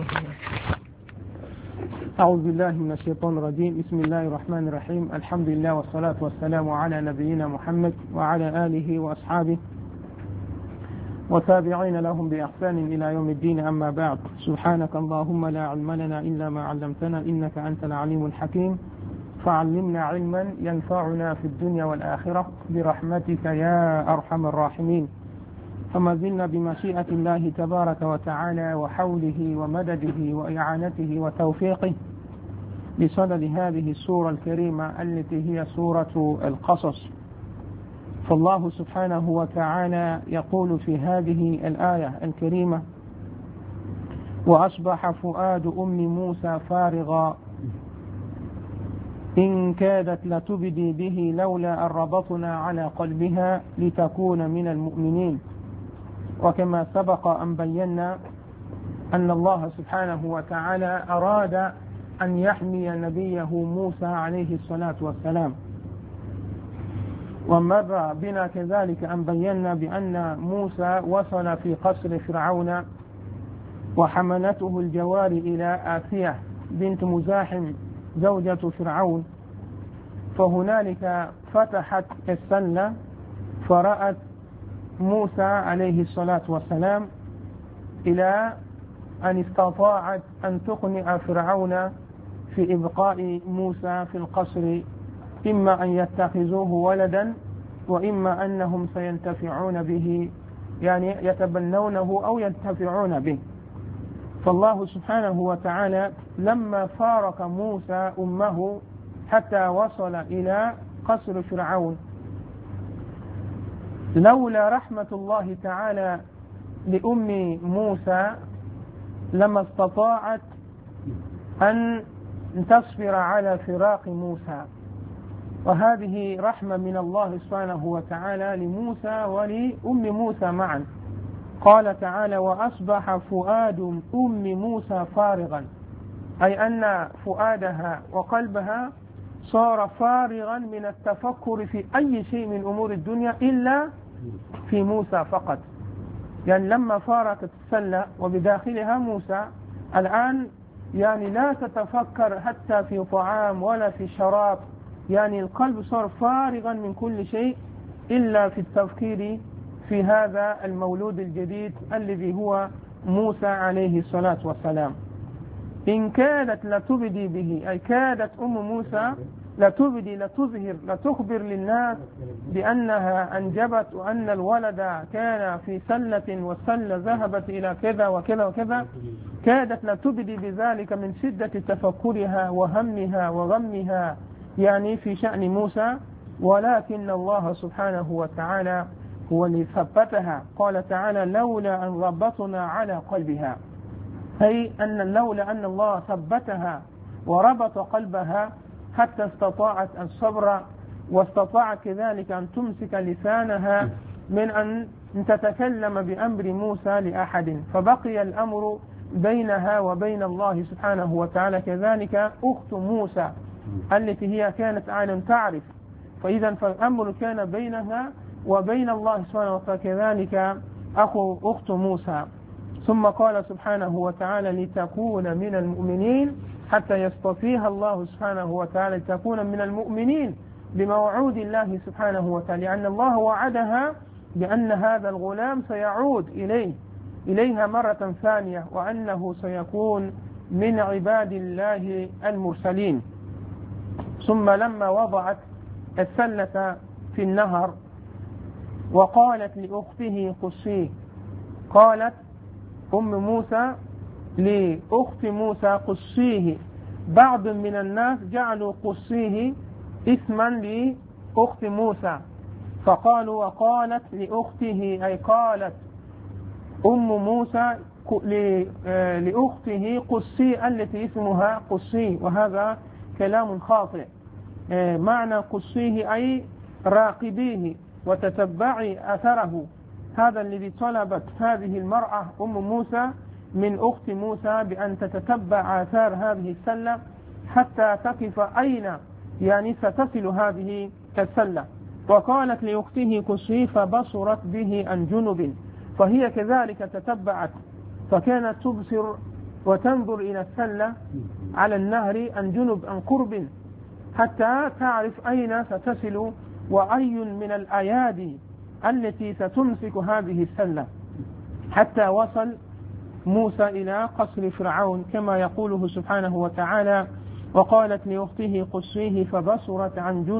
أعوذ بالله من الشيطان الرجيم. بسم الله الرحمن الرحيم. الحمد لله والصلاة والسلام على نبينا محمد وعلى آله وأصحابه وتابعين لهم بإحسان إلى يوم الدين. أما بعد، سبحانك اللهم لا علم لنا إلا ما علمتنا إنك أنت العليم الحكيم، فعلمنا علما ينفعنا في الدنيا والآخرة برحمتك يا أرحم الراحمين. فما زلنا بمشيئة الله تبارك وتعالى وحوله ومدده وإعانته وتوفيقه بصدد هذه السورة الكريمة التي هي سورة القصص. فالله سبحانه وتعالى يقول في هذه الآية الكريمة: وأصبح فؤاد أم موسى فارغا إن كادت لتبدي به لولا أن ربطنا على قلبها لتكون من المؤمنين. وكما سبق أن بينا أن الله سبحانه وتعالى أراد أن يحمي نبيه موسى عليه الصلاة والسلام، ومر بنا كذلك أن بينا بأن موسى وصل في قصر فرعون وحملته الجواري إلى آسية بنت مزاحم زوجة فرعون، فهنالك فتحت السلة فرأت موسى عليه الصلاة والسلام إلى أن استطاعت أن تقنع فرعون في إبقاء موسى في القصر، إما أن يتخذوه ولدا وإما أنهم سينتفعون به، يعني يتبنونه أو ينتفعون به. فالله سبحانه وتعالى لما فارق موسى أمه حتى وصل إلى قصر فرعون، لولا رحمة الله تعالى لأم موسى لما استطاعت أن تصبر على فراق موسى. وهذه رحمة من الله سبحانه وتعالى لموسى ولأم موسى معا. قال تعالى: وأصبح فؤاد أم موسى فارغا، أي أن فؤادها وقلبها صار فارغا من التفكر في أي شيء من أمور الدنيا إلا في موسى فقط. يعني لما فارقت السلة وبداخلها موسى، الآن يعني لا تتفكر حتى في طعام ولا في شراب، يعني القلب صار فارغا من كل شيء إلا في التفكير في هذا المولود الجديد الذي هو موسى عليه الصلاة والسلام. إن كادت لتبدي به، أي كادت أم موسى لتبدي، لتظهر، لتخبر للناس بأنها أنجبت وأن الولد كان في سلة والسلة ذهبت إلى كذا وكذا وكذا. كادت لتبدي بذلك من شدة تفكرها وهمها وغمها يعني في شأن موسى، ولكن الله سبحانه وتعالى هو اللي ثبتها. قال تعالى: لولا أن ربطنا على قلبها، أي أن لولا أن الله ثبتها وربط قلبها حتى استطاعت الصبر، واستطاعت كذلك أن تمسك لسانها من أن تتكلم بأمر موسى لأحد، فبقي الأمر بينها وبين الله سبحانه وتعالى. كذلك أخت موسى التي هي كانت عالم تعرف، فإذا فالأمر كان بينها وبين الله سبحانه وتعالى، كذلك أخت موسى. ثم قال سبحانه وتعالى: لتكون من المؤمنين، حتى يصطفيها الله سبحانه وتعالى لتكون من المؤمنين بموعود الله سبحانه وتعالى، لأن الله وعدها بأن هذا الغلام سيعود إليها مرة ثانية، وأنه سيكون من عباد الله المرسلين. ثم لما وضعت السلة في النهر وقالت لأخته قصيه، قالت أم موسى لأخت موسى قصيه. بعض من الناس جعلوا قصيه اسما لأخت موسى، فقالوا وقالت لأخته، أي قالت أم موسى لأخته قصي التي اسمها قصي، وهذا كلام خاطئ. معنى قصيه أي راقبيه وتتبعي أثره. هذا الذي طلبت هذه المرأة أم موسى من أخت موسى بأن تتتبع آثار هذه السلة حتى تقف أين يعني ستصل هذه السلة. وقالت لأخته قصي فبصرت به عن جنب، فهي كذلك تتبعت فكانت تبصر وتنظر إلى السلة على النهر عن جنب عن قرب حتى تعرف أين ستصل وأي من الأيادي التي ستمسك هذه السلة، حتى وصل موسى إلى قصر فرعون كما يقوله سبحانه وتعالى: وقالت لأخته قصيه فبصرت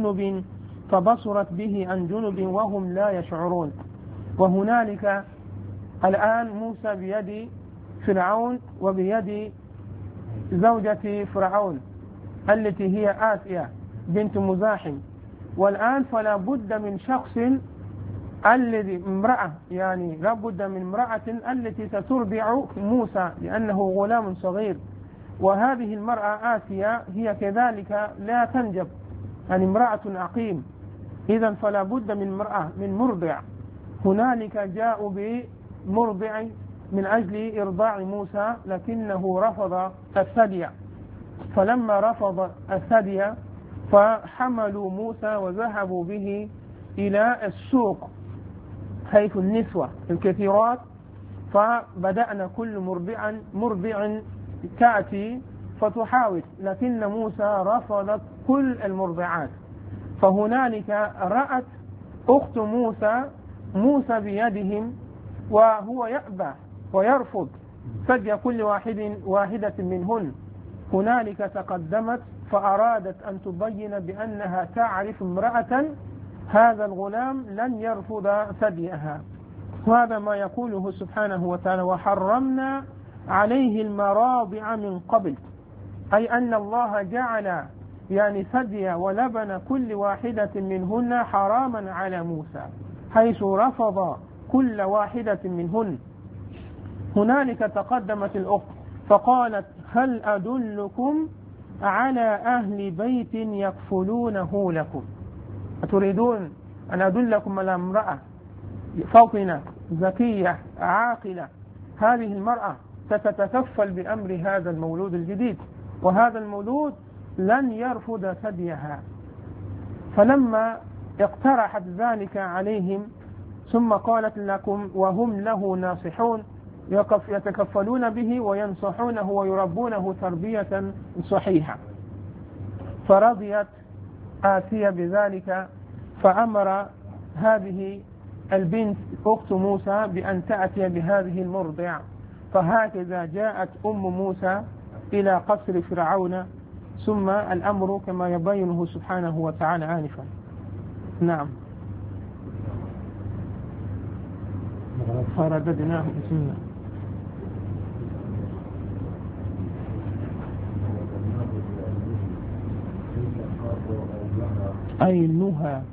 به عن جنب وهم لا يشعرون. وهنالك الآن موسى بيد فرعون وبيد زوجة فرعون التي هي آسيا بنت مزاحم، والآن فلا بد من شخص امرأة، يعني لا بد من امرأة التي سترضع موسى لأنه غلام صغير، وهذه المرأة آسيا هي كذلك لا تنجب، يعني امرأة عقيم، إذن فلا بد من امرأة من مرضع. هنالك جاءوا بمرضع من أجل إرضاع موسى لكنه رفض الثدي، فلما رفض الثدي فحملوا موسى وذهبوا به إلى السوق حيث النسوة الكثيرات، فبدأنا كل مرضع تأتي فتحاول، لكن موسى رفضت كل المرضعات. فهنالك رأت أخت موسى بيدهم وهو يأبى ويرفض ثدي كل واحدة منهن. هنالك تقدمت فأرادت أن تبين بأنها تعرف امرأة هذا الغلام لن يرفض ثديها. وهذا ما يقوله سبحانه وتعالى: وحرمنا عليه المراضع من قبل، أي أن الله جعل يعني ثدي ولبن كل واحدة منهن حراما على موسى حيث رفض كل واحدة منهن. هنالك تقدمت الأخت فقالت: هل أدلكم على أهل بيت يكفلونه لكم؟ أتريدون أن أدلكم على امرأة فاطنة ذكية عاقلة؟ هذه المرأة ستتكفل بأمر هذا المولود الجديد، وهذا المولود لن يرفض ثديها. فلما اقترحت ذلك عليهم ثم قالت لكم وهم له ناصحون يتكفلون به وينصحونه ويربونه تربية صحيحة، فرضيت آسيا بذلك، فأمر هذه البنت أخت موسى بأن تأتي بهذه المرضع. فهكذا جاءت أم موسى إلى قصر فرعون، ثم الأمر كما يبينه سبحانه وتعالى آنفا. نعم. فرددناه بسم الله. أي النهى.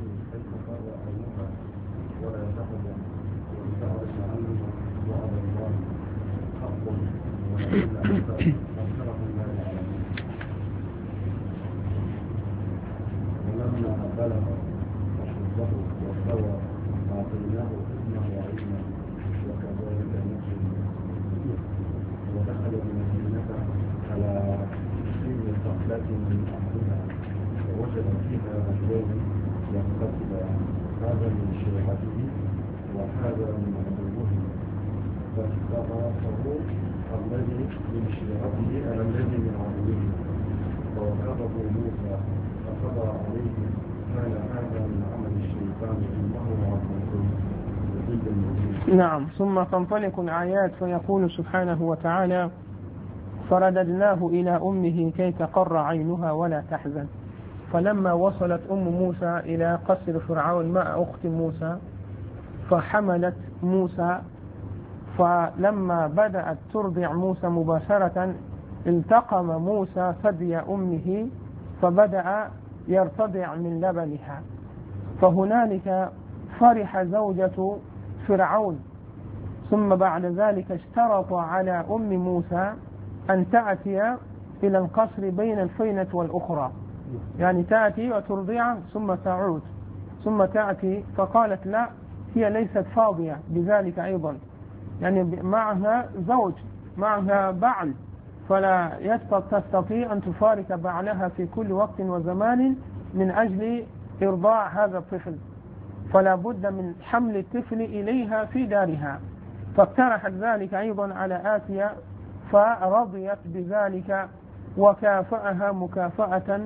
ولما بلغ أشده واستوى أعطيناه حكمه وعلما وكذلك نجزي المحسنين. ودخل المدينة على سن صخلة من أهلها فوجد فيها رجلين يقتتلان، هذا من شيعته وهذا من عدوه، فاستغاثه الذي من شيعته على الذي من عدوه فوكله موسى فقضى عليه. كان هذا من عمل الشيطان انه عدو يضل المؤمنين. نعم. ثم تنطلق الآيات فيقول سبحانه وتعالى: فرددناه إلى أمه كي تقر عينها ولا تحزن. فلما وصلت أم موسى إلى قصر فرعون مع أخت موسى فحملت موسى، فلما بدأت ترضع موسى مباشرة التقم موسى ثدي أمه فبدأ يرتضع من لبنها. فهنالك فرح زوجة فرعون، ثم بعد ذلك اشترط على أم موسى أن تأتي إلى القصر بين الفينة والأخرى، يعني تأتي وترضع ثم تعود ثم تأتي. فقالت لا، هي ليست فاضية بذلك أيضا، يعني معها زوج معها بعل، فلا تستطيع أن تفارق بعلها في كل وقت وزمان من أجل إرضاع هذا الطفل، فلا بد من حمل الطفل إليها في دارها. فاقترحت ذلك أيضا على آسيا، فرضيت بذلك وكافأها مكافأة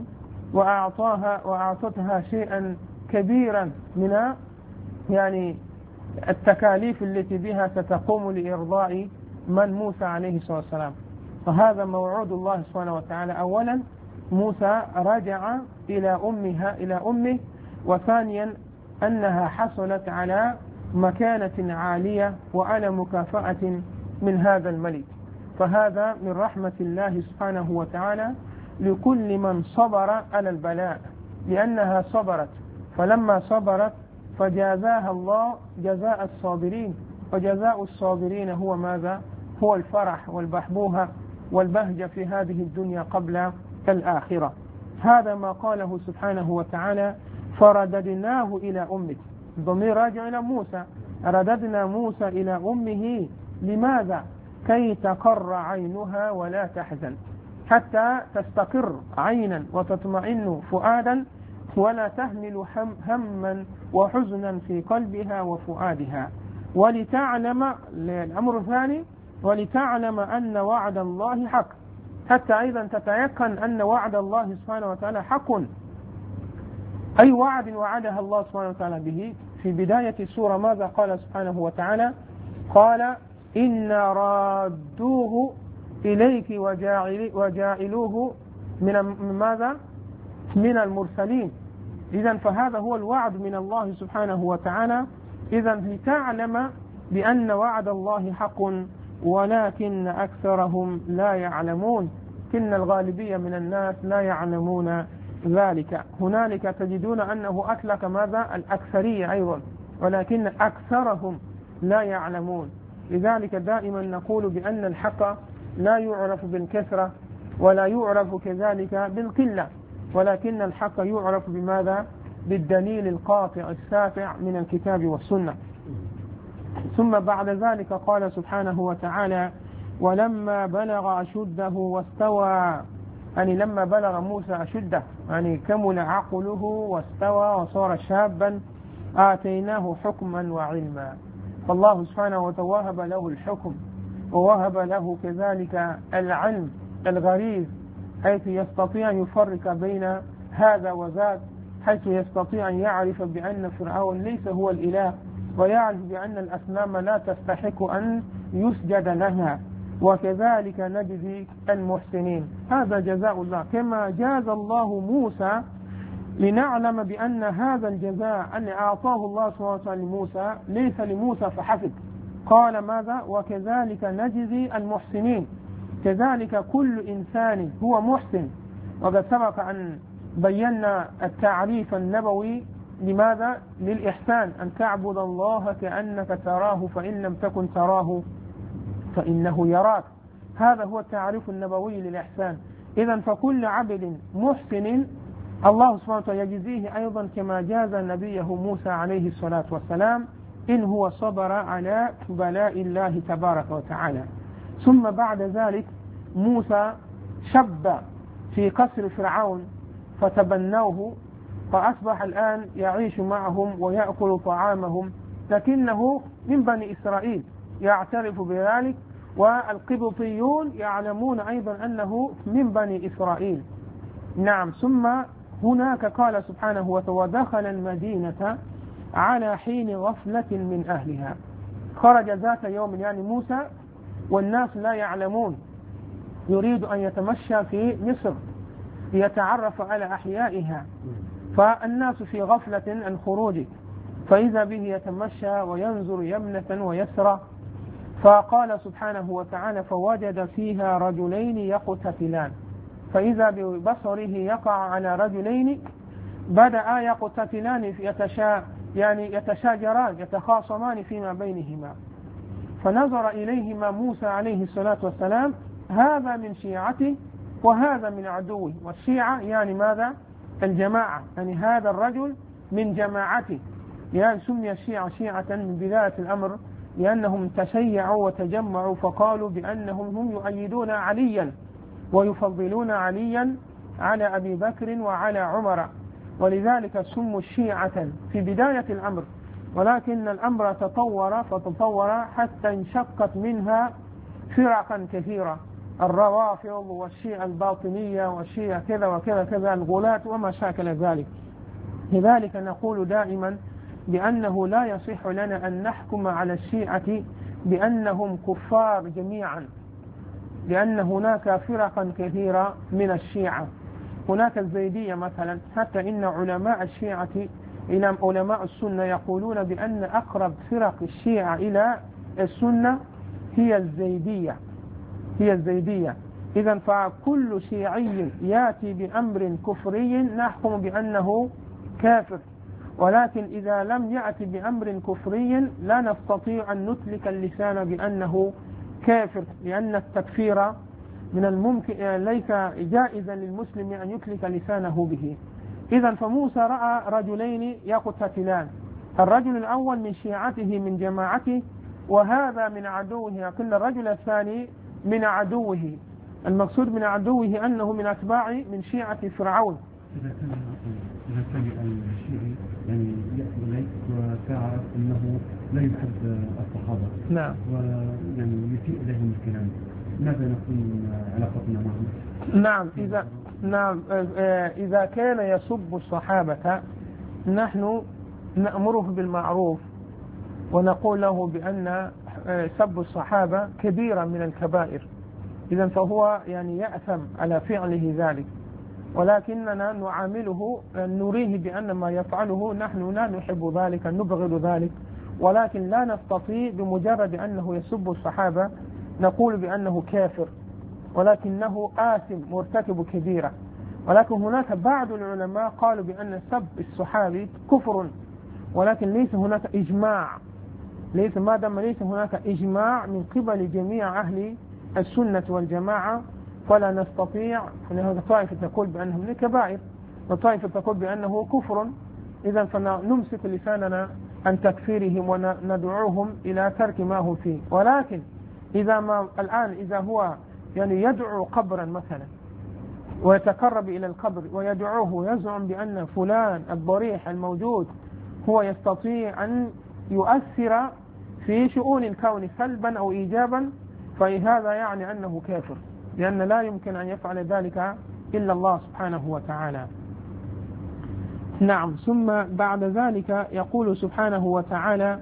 وأعطتها شيئا كبيرا من يعني التكاليف التي بها ستقوم لإرضاء من موسى عليه الصلاة والسلام. فهذا موعود الله سبحانه وتعالى. أولا موسى رجع إلى أمه، وثانيا أنها حصلت على مكانة عالية وعلى مكافأة من هذا الملك. فهذا من رحمة الله سبحانه وتعالى لكل من صبر على البلاء، لأنها صبرت، فلما صبرت فجازاها الله جزاء الصابرين، وجزاء الصابرين هو ماذا؟ هو الفرح والبحبوها والبهجة في هذه الدنيا قبل الآخرة. هذا ما قاله سبحانه وتعالى فرددناه إلى أمه. الضمير راجع إلى موسى. رددنا موسى إلى أمه لماذا؟ كي تقر عينها ولا تحزن، حتى تستقر عينا وتطمئن فؤادا ولا تحمل هما وحزنا في قلبها وفؤادها. ولتعلم الأمر الثاني ولتعلم أن وعد الله حق، حتى أيضا تتيقن أن وعد الله سبحانه وتعالى حق. أي وعد وعدها الله سبحانه وتعالى به؟ في بداية السورة ماذا قال سبحانه وتعالى؟ قال إنا رادوه إليك وجاعلوه من ماذا؟ من المرسلين. إذن فهذا هو الوعد من الله سبحانه وتعالى. إذن لتعلم بأن وعد الله حق ولكن أكثرهم لا يعلمون. إن الغالبية من الناس لا يعلمون ذلك. هنالك تجدون أنه أطلق ماذا؟ الأكثرية أيضا، ولكن أكثرهم لا يعلمون. لذلك دائما نقول بأن الحق لا يعرف بالكثرة ولا يعرف كذلك بالقلة، ولكن الحق يعرف بماذا؟ بالدليل القاطع السافع من الكتاب والسنة. ثم بعد ذلك قال سبحانه وتعالى ولما بلغ أشده واستوى، يعني لما بلغ موسى أشده يعني كمل عقله واستوى وصار شابا آتيناه حكما وعلما. فالله سبحانه وتوهب له الحكم ووهب له كذلك العلم الغريب، حيث يستطيع أن يفرق بين هذا وذاك، حيث يستطيع أن يعرف بأن فرعون ليس هو الإله، ويعرف بأن الأصنام لا تستحق أن يسجد لها، وكذلك نجزي المحسنين. هذا جزاء الله، كما جاز الله موسى لنعلم بأن هذا الجزاء أن أعطاه الله سبحانه وتعالى لموسى ليس لموسى فحسب. قال ماذا؟ وكذلك نجزي المحسنين. كذلك كل إنسان هو محسن. وقد سبق أن بينا التعريف النبوي لماذا؟ للإحسان، أن تعبد الله كأنك تراه فإن لم تكن تراه فإنه يراك. هذا هو التعريف النبوي للإحسان. إذن فكل عبد محسن الله سبحانه وتعالى يجزيه أيضا كما جاز نبيه موسى عليه الصلاة والسلام إن هو صبر على بلاء الله تبارك وتعالى. ثم بعد ذلك موسى شب في قصر فرعون فتبنوه، فأصبح الآن يعيش معهم ويأكل طعامهم، لكنه من بني إسرائيل يعترف بذلك، والقبطيون يعلمون أيضا أنه من بني إسرائيل. نعم. ثم هناك قال سبحانه وتعالى دخل المدينة على حين غفلة من أهلها. خرج ذات يوم يعني موسى والناس لا يعلمون، يريد أن يتمشى في مصر ليتعرف على أحيائها، فالناس في غفلة عن خروجه، فإذا به يتمشى وينظر يمنة ويسرى. فقال سبحانه وتعالى فوجد فيها رجلين يقتتلان، فإذا ببصره يقع على رجلين بدأ يقتتلان يتشاجران يتخاصمان فيما بينهما. فنظر إليهما موسى عليه الصلاة والسلام هذا من شيعته وهذا من عدوه. والشيعة يعني ماذا؟ الجماعة، يعني هذا الرجل من جماعته، يعني سمي الشيعة شيعة من بداية الأمر لأنهم تشيعوا وتجمعوا فقالوا بأنهم هم يؤيدون عليا ويفضلون عليا على أبي بكر وعلى عمر، ولذلك سموا الشيعة في بداية الأمر. ولكن الأمر تطور فتطور حتى انشقت منها فرقا كثيرة، الروافض والشيعة الباطنية والشيعة كذا وكذا كذا الغلاة وما شاكل ذلك. لذلك نقول دائما بأنه لا يصح لنا أن نحكم على الشيعة بأنهم كفار جميعا، لأن هناك فرقا كثيرة من الشيعة. هناك الزيدية مثلا، حتى إن علماء الشيعة إلى علماء السنة يقولون بأن أقرب فرق الشيعة إلى السنة هي الزيدية. إذن فكل شيعي يأتي بأمر كفري نحكم بأنه كافر، ولكن إذا لم يأتي بأمر كفري لا نستطيع أن نطلق اللسان بأنه كافر، لأن التكفير من الممكن ليس جائزا للمسلم أن يطلق لسانه به. إذن فموسى رأى رجلين يقتتلان، الرجل الأول من شيعته من جماعته، وهذا من عدوه، يقول الرجل الثاني من عدوه. المقصود من عدوه أنه من أتباع من شيعة فرعون. إذا كان الشيعي يعني يأتي إليك وتعرف أنه لا يحب الصحابة، نعم، ويعني يسيء إليهم الكلام، ماذا نكون علاقتنا معهم؟ نعم، إذا كان يسب الصحابة نحن نأمره بالمعروف ونقول له بأن سب الصحابة كبيرة من الكبائر، إذن فهو يعني يأثم على فعله ذلك، ولكننا نعامله نريه بأن ما يفعله نحن لا نحب ذلك، نبغض ذلك، ولكن لا نستطيع بمجرد أنه يسب الصحابة نقول بأنه كافر، ولكنه آثم مرتكب كبيرة. ولكن هناك بعض العلماء قالوا بأن سب الصحابي كفر، ولكن ليس هناك إجماع، ما دام ليس هناك إجماع من قبل جميع أهل السنة والجماعة فلا نستطيع. هذا طائفة تقول بأنه من الكبائر وطائفة تقول بأنه كفر، إذن فنمسك لساننا عن تكفيرهم وندعوهم إلى ترك ما هو فيه. ولكن إذا هو يعني يدعو قبرا مثلا ويتقرب إلى القبر ويدعوه ويزعم بأن فلان الضريح الموجود هو يستطيع أن يؤثر في شؤون الكون سلبا أو إيجابا، فهذا يعني أنه كافر، لأن لا يمكن أن يفعل ذلك إلا الله سبحانه وتعالى. نعم. ثم بعد ذلك يقول سبحانه وتعالى: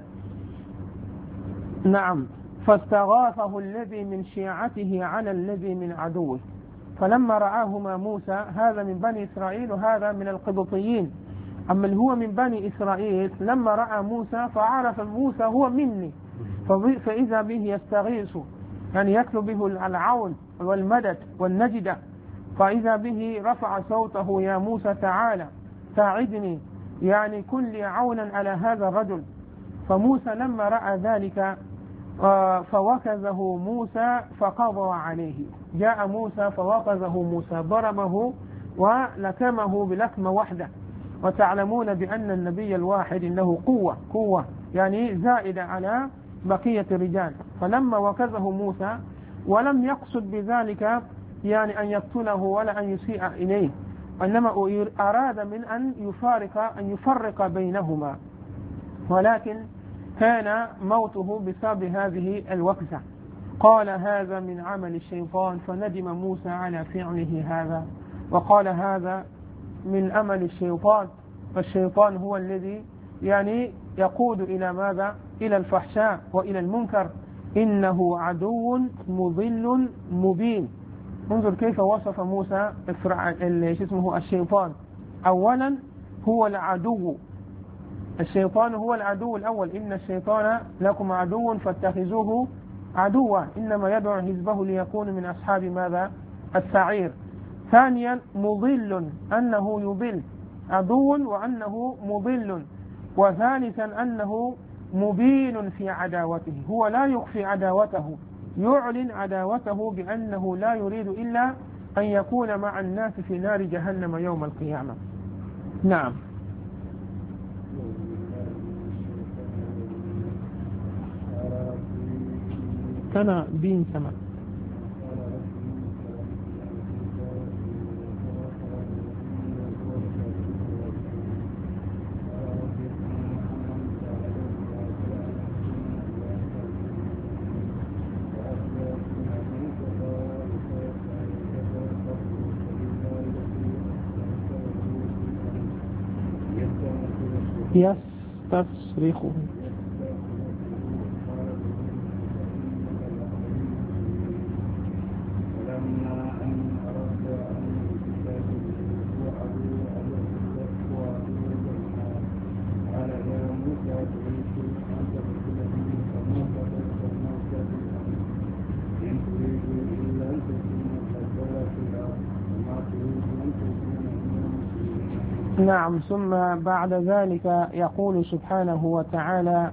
نعم، فاستغاثه الذي من شيعته على الذي من عدوه، فلما رآهما موسى، هذا من بني إسرائيل وهذا من القبطيين، أما اللي هو من بني إسرائيل لما رأى موسى فعرف موسى هو مني، فإذا به يستغيث، يعني يطلب به العون والمدد والنجدة، فإذا به رفع صوته: يا موسى تعالى ساعدني، يعني كن لي عونا على هذا الرجل. فموسى لما رأى ذلك فوكزه موسى فقضى عليه، جاء موسى فوكزه موسى، ضربه ولكمه بلكمة واحدة. وتعلمون بأن النبي الواحد إنه قوة يعني زائدة على بقية الرجال. فلما وكزه موسى ولم يقصد بذلك يعني أن يقتله ولا أن يسيء إليه، وإنما أراد من أن يفرق بينهما، ولكن كان موته بسبب هذه الوكزة. قال: هذا من عمل الشيطان، فندم موسى على فعله هذا، وقال: هذا من عمل الشيطان، فالشيطان هو الذي يعني يقود إلى ماذا؟ إلى الفحشاء وإلى المنكر، إنه عدو مضل مبين. انظر كيف وصف موسى الشيطان. أولا هو العدو، الشيطان هو العدو الأول، إن الشيطان لكم عدو فاتخذوه عدوا، إنما يدعو حزبه ليكون من أصحاب ماذا؟ السعير. ثانيا مضل، أنه يضل، عدو وأنه مضل. وثالثا أنه مبين في عداوته، هو لا يخفي عداوته، يعلن عداوته بأنه لا يريد إلا أن يكون مع الناس في نار جهنم يوم القيامة. نعم. كان بين سماء. يستصرخه. نعم. ثم بعد ذلك يقول سبحانه وتعالى: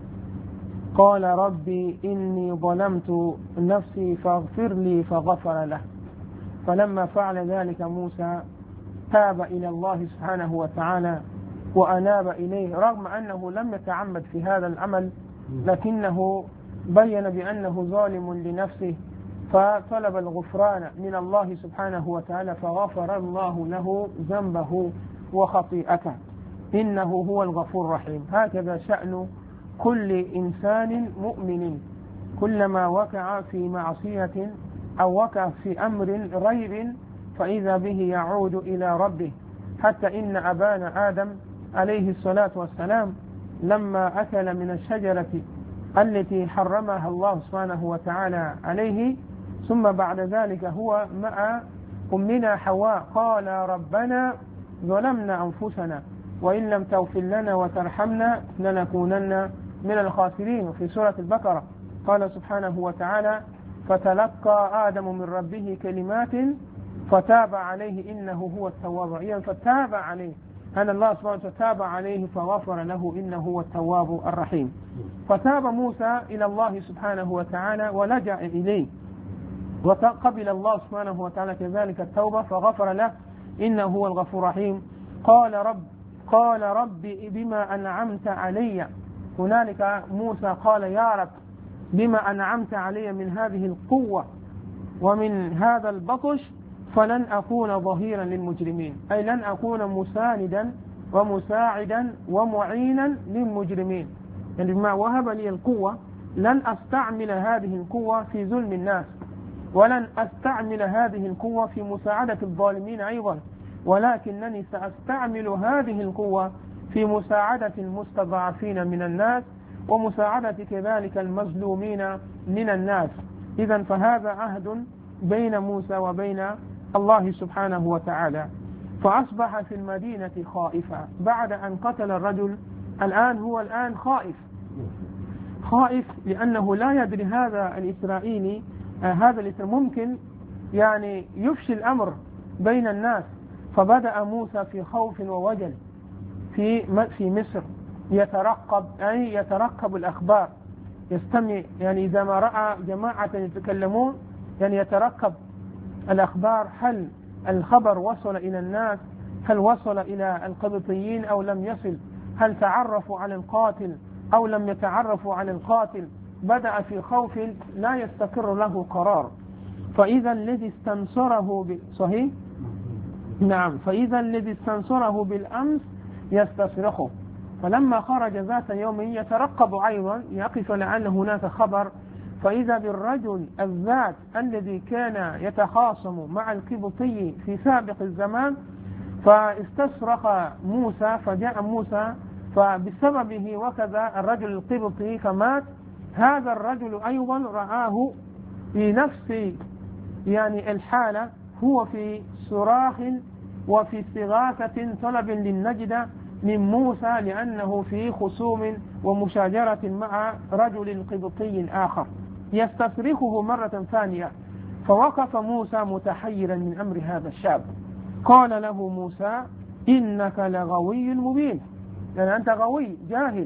قال ربي إني ظلمت نفسي فاغفر لي، فغفر له. فلما فعل ذلك موسى تاب إلى الله سبحانه وتعالى وأناب إليه، رغم أنه لم يتعمد في هذا العمل، لكنه بين بأنه ظالم لنفسه، فطلب الغفران من الله سبحانه وتعالى، فغفر الله له ذنبه وخطيئته، إنه هو الغفور الرحيم. هكذا شأن كل إنسان مؤمن، كلما وقع في معصية أو وقع في أمر ريب فإذا به يعود إلى ربه. حتى إن أبانا آدم عليه الصلاة والسلام لما أكل من الشجرة التي حرمها الله سبحانه وتعالى عليه، ثم بعد ذلك هو مع أمنا حواء قال: ربنا ظلمنا أنفسنا وإن لم تغفر لنا وترحمنا لنكونن من الخاسرين. في سورة البقرة قال سبحانه وتعالى: فتلقى آدم من ربه كلمات فتاب عليه إنه هو التواب الرحيم. فتاب عليه أن الله سبحانه وتعالى تاب عليه فغفر له إنه هو التواب الرحيم. فتاب موسى إلى الله سبحانه وتعالى ولجأ إليه، وقبل الله سبحانه وتعالى كذلك التوبة فغفر له إنه هو الغفور الرحيم. قال رب بما أنعمت علي. هنالك موسى قال: يا رب بما أنعمت علي من هذه القوة ومن هذا البطش فلن أكون ظهيرا للمجرمين، أي لن أكون مساندا ومساعدا ومعينا للمجرمين. يعني بما وهب لي القوة لن أستعمل هذه القوة في ظلم الناس، ولن أستعمل هذه القوة في مساعدة الظالمين أيضا، ولكنني سأستعمل هذه القوة في مساعدة المستضعفين من الناس ومساعدة كذلك المظلومين من الناس. إذن فهذا عهد بين موسى وبين الله سبحانه وتعالى. فأصبح في المدينة خائفا بعد أن قتل الرجل. هو الآن خائف لأنه لا يدري هذا الإسرائيلي ممكن يعني يفشي الأمر بين الناس. فبدأ موسى في خوف ووجل في مصر، يترقب الأخبار، يستمع، يعني إذا ما رأى جماعة يتكلمون يعني يترقب الأخبار، هل الخبر وصل إلى الناس، هل وصل إلى القبطيين أو لم يصل، هل تعرفوا على القاتل أو لم يتعرفوا على القاتل. بدأ في خوف لا يستقر له قرار. فإذا الذي استنصره صحيح؟ نعم. فإذا الذي استنصره بالأمس يستصرخه. فلما خرج ذات يوم يترقب أيضا، يقف لعل هناك خبر، فإذا بالرجل الذات الذي كان يتخاصم مع القبطي في سابق الزمان، فاستصرخ موسى، فجاء موسى فبسببه وكذا الرجل القبطي فمات. هذا الرجل أيضا رآه في نفس يعني الحالة، هو في صراخ وفي استغاثة طلب للنجدة من موسى، لأنه في خصوم ومشاجرة مع رجل قبطي آخر يستصرخه مرة ثانية. فوقف موسى متحيرا من أمر هذا الشاب. قال له موسى: إنك لغوي مبين، يعني أنت غوي جاهل،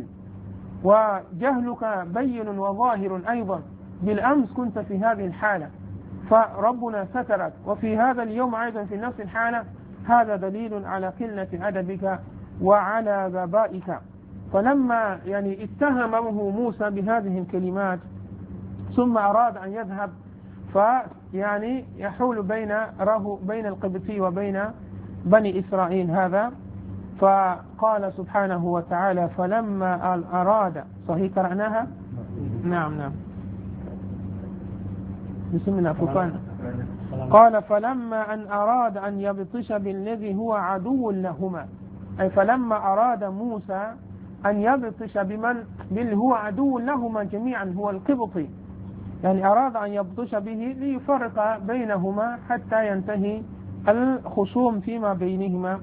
وجهلك بين وظاهر أيضا. بالأمس كنت في هذه الحالة فربنا سترك، وفي هذا اليوم أيضا في نفس الحالة. هذا دليل على قلة أدبك وعلى غبائك. فلما يعني اتهمه موسى بهذه الكلمات ثم أراد أن يذهب، فيعني يحول بين القبطي وبين بني إسرائيل هذا. فقال سبحانه وتعالى: فلما أراد، صحيح قرأناها؟ نعم. بسم الله فقال: قال فلما أن أراد أن يبطش بالذي هو عدو لهما. أي فلما أراد موسى أن يبطش بمن هو عدو لهما جميعا هو القبطي، يعني أراد أن يبطش به ليفرق بينهما حتى ينتهي الخصوم فيما بينهما.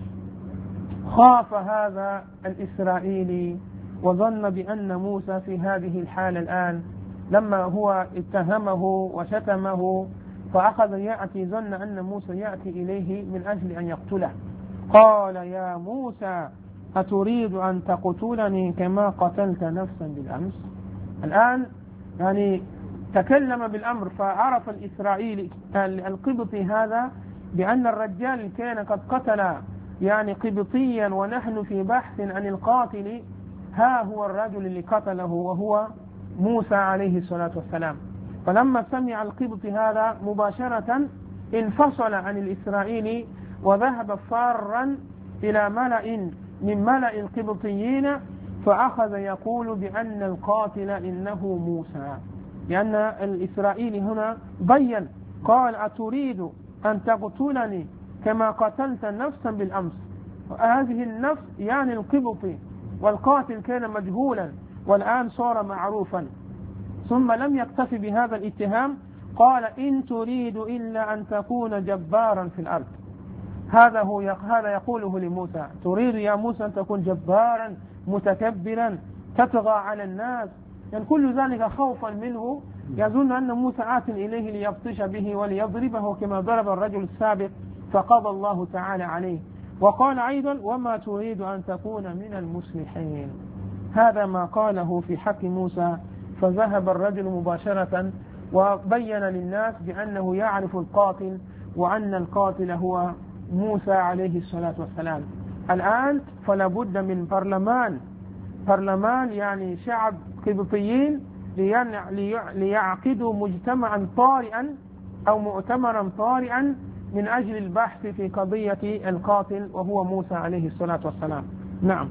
خاف هذا الإسرائيلي وظن بأن موسى في هذه الحالة الآن لما هو اتهمه وشتمه فأخذ يأتي، ظن أن موسى يأتي إليه من أجل أن يقتله. قال يا موسى أتريد أن تقتلني كما قتلت نفسا بالأمس؟ الآن يعني تكلم بالأمر، فعرف الإسرائيلي القبطي هذا بأن الرجال كان قد قتل يعني قبطيا ونحن في بحث عن القاتل، ها هو الرجل اللي قتله وهو موسى عليه الصلاة والسلام. فلما سمع القبطي هذا مباشرة انفصل عن الإسرائيلي وذهب فارا إلى ملأ من ملأ القبطيين، فأخذ يقول بأن القاتل إنه موسى، لأن الإسرائيلي هنا بين قال أتريد أن تقتلني كما قتلت نفسا بالأمس. هذه النفس يعني القبطي، والقاتل كان مجهولا والآن صار معروفا. ثم لم يكتفي بهذا الاتهام، قال إن تريد إلا أن تكون جبارا في الأرض. هذا يقوله لموسى، تريد يا موسى أن تكون جبارا متكبرا تطغى على الناس، يعني كل ذلك خوفا منه، يظن أن موسى آت إليه ليبطش به وليضربه كما ضرب الرجل السابق فقضى الله تعالى عليه. وقال أيضا وما تريد أن تكون من المصلحين. هذا ما قاله في حق موسى. فذهب الرجل مباشرة وبين للناس بأنه يعرف القاتل وأن القاتل هو موسى عليه الصلاة والسلام. الآن فلا بد من برلمان يعني شعب قبطيين ليعقدوا مجتمعا طارئا أو مؤتمرا طارئا من أجل البحث في قضية القاتل وهو موسى عليه الصلاة والسلام. نعم.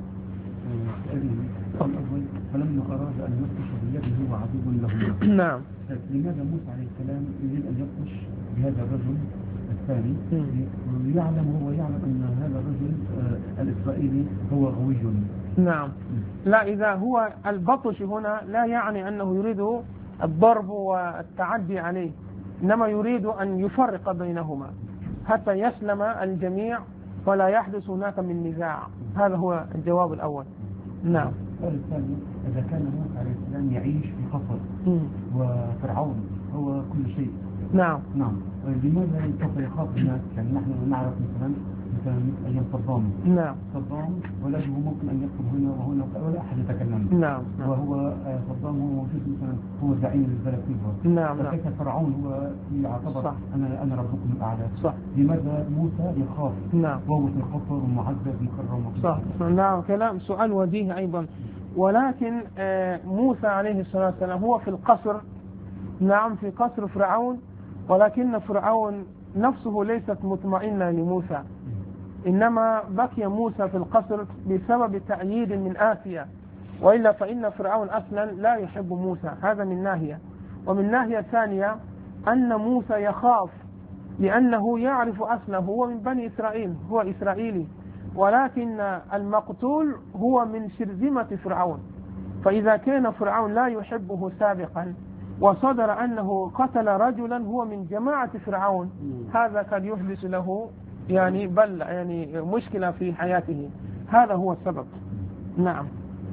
فلما أراد أن يبطش بيده هو عدو له. نعم. لماذا موسى عليه السلام يريد أن يبطش بهذا الرجل الثاني ويعلم أن هذا الرجل الإسرائيلي هو غوي؟ نعم. لا، إذا هو البطش هنا لا يعني أنه يريد الضرب والتعدي عليه، إنما يريد أن يفرق بينهما حتى يسلم الجميع ولا يحدث هناك من نزاع. هذا هو الجواب الأول. نعم. السؤال الثاني، إذا كان موسى عليه السلام يعيش في قصر وفرعون هو كل شيء. نعم. لماذا سوف يخاف الناس؟ يعني نحن نعرف مثلا أيام صدام. نعم. صدام ولاده ممكن أن يقتل هنا وهنا ولا أحد يتكلم. نعم. وهو صدام هو موجود مثلا هو زعيم البلد فيه. نعم. فكيف فرعون هو يعتبر أنا ربكم الأعلى؟ صح. لماذا موسى يخاف؟ نعم. وهو في القصر ومعذب مكرم. صح. نعم، كلام سؤال وجيه أيضا. ولكن موسى عليه الصلاة والسلام هو في القصر، نعم في قصر فرعون، ولكن فرعون نفسه ليست مطمئنة لموسى، إنما بقي موسى في القصر بسبب تأييد من آسيا، وإلا فإن فرعون أصلا لا يحب موسى. هذا من ناحية. ومن ناحية ثانية أن موسى يخاف لأنه يعرف أصله، هو من بني إسرائيل، هو إسرائيلي، ولكن المقتول هو من شرذمة فرعون. فإذا كان فرعون لا يحبه سابقا وصدر أنه قتل رجلا هو من جماعة فرعون، هذا قد يحدث له يعني مشكلة في حياته. هذا هو السبب. نعم.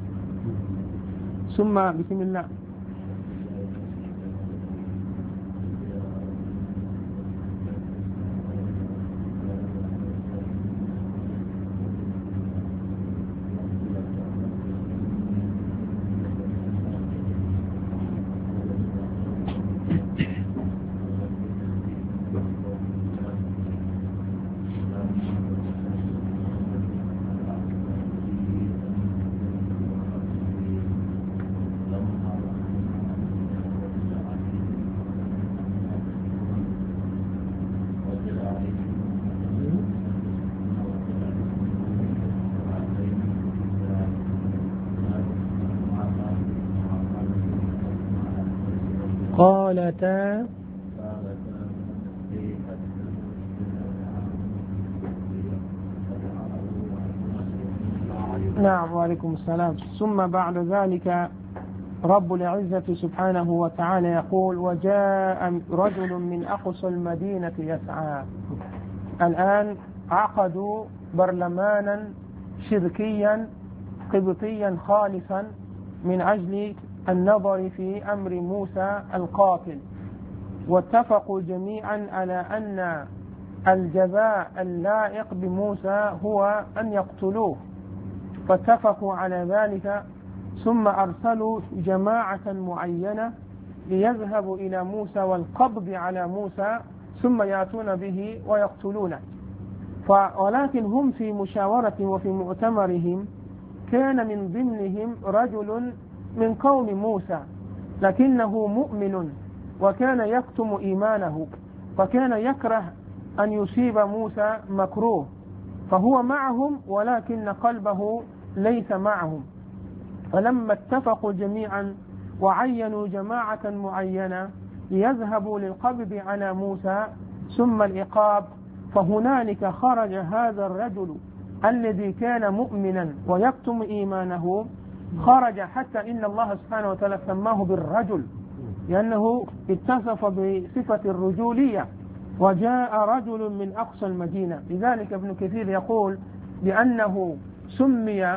ثم بسم الله. قالتا نعم وعليكم السلام. ثم بعد ذلك رب العزة سبحانه وتعالى يقول وجاء رجل من أقصى المدينة يسعى. الآن عقدوا برلمانا شركيا قبطيا خالصا من أجل النظر في أمر موسى القاتل، واتفقوا جميعا على أن الجزاء اللائق بموسى هو أن يقتلوه، فاتفقوا على ذلك. ثم أرسلوا جماعة معينة ليذهبوا إلى موسى والقبض على موسى ثم يأتون به ويقتلونه. ولكن هم في مشاورة وفي مؤتمرهم كان من ضمنهم رجل من قوم موسى لكنه مؤمن وكان يكتم إيمانه، فكان يكره أن يصيب موسى مكروه، فهو معهم ولكن قلبه ليس معهم. فلما اتفقوا جميعا وعينوا جماعة معينة ليذهبوا للقبض على موسى ثم العقاب، فهنالك خرج هذا الرجل الذي كان مؤمنا ويكتم إيمانه، خرج حتى إن الله سبحانه وتعالى سماه بالرجل لأنه اتصف بصفة الرجولية. وجاء رجل من أقصى المدينة، لذلك ابن كثير يقول بأنه سمي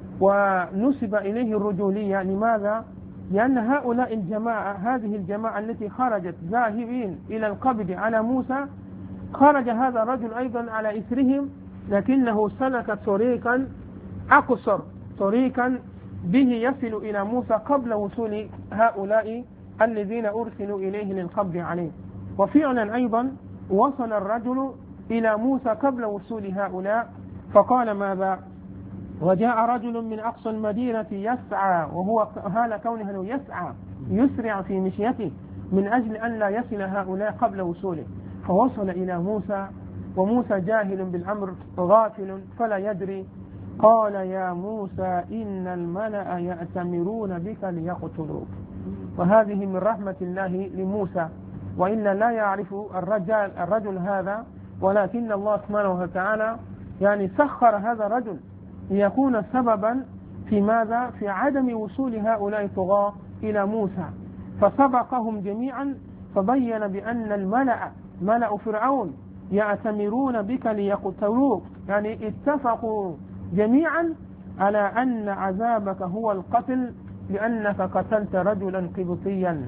ونسب إليه الرجولية. لماذا؟ لأن هؤلاء الجماعة، هذه الجماعة التي خرجت ذاهبين إلى القبض على موسى، خرج هذا الرجل أيضا على إثرهم، لكنه سلك طريقا أقصر، طريقا به يصل إلى موسى قبل وصول هؤلاء الذين أرسلوا إليه للقبض عليه. وفعلا أيضا وصل الرجل إلى موسى قبل وصول هؤلاء، فقال ماذا؟ وجاء رجل من أقصى المدينة يسعى، وهو هذا كونه يسعى يسرع في مشيته من أجل أن لا يصل هؤلاء قبل وصوله. فوصل إلى موسى وموسى جاهل بالأمر غافل فلا يدري. قال يا موسى إن الملأ يأتمرون بك ليقتلوك. وهذه من رحمة الله لموسى، وإلا لا يعرف الرجل هذا، ولكن الله سبحانه وتعالى يعني سخر هذا الرجل ليكون سببا في ماذا؟ في عدم وصول هؤلاء الطغاة إلى موسى. فسبقهم جميعا فبين بأن ملأ فرعون يأتمرون بك ليقتلوك، يعني اتفقوا جميعا على أن عذابك هو القتل لأنك قتلت رجلا قبطيا.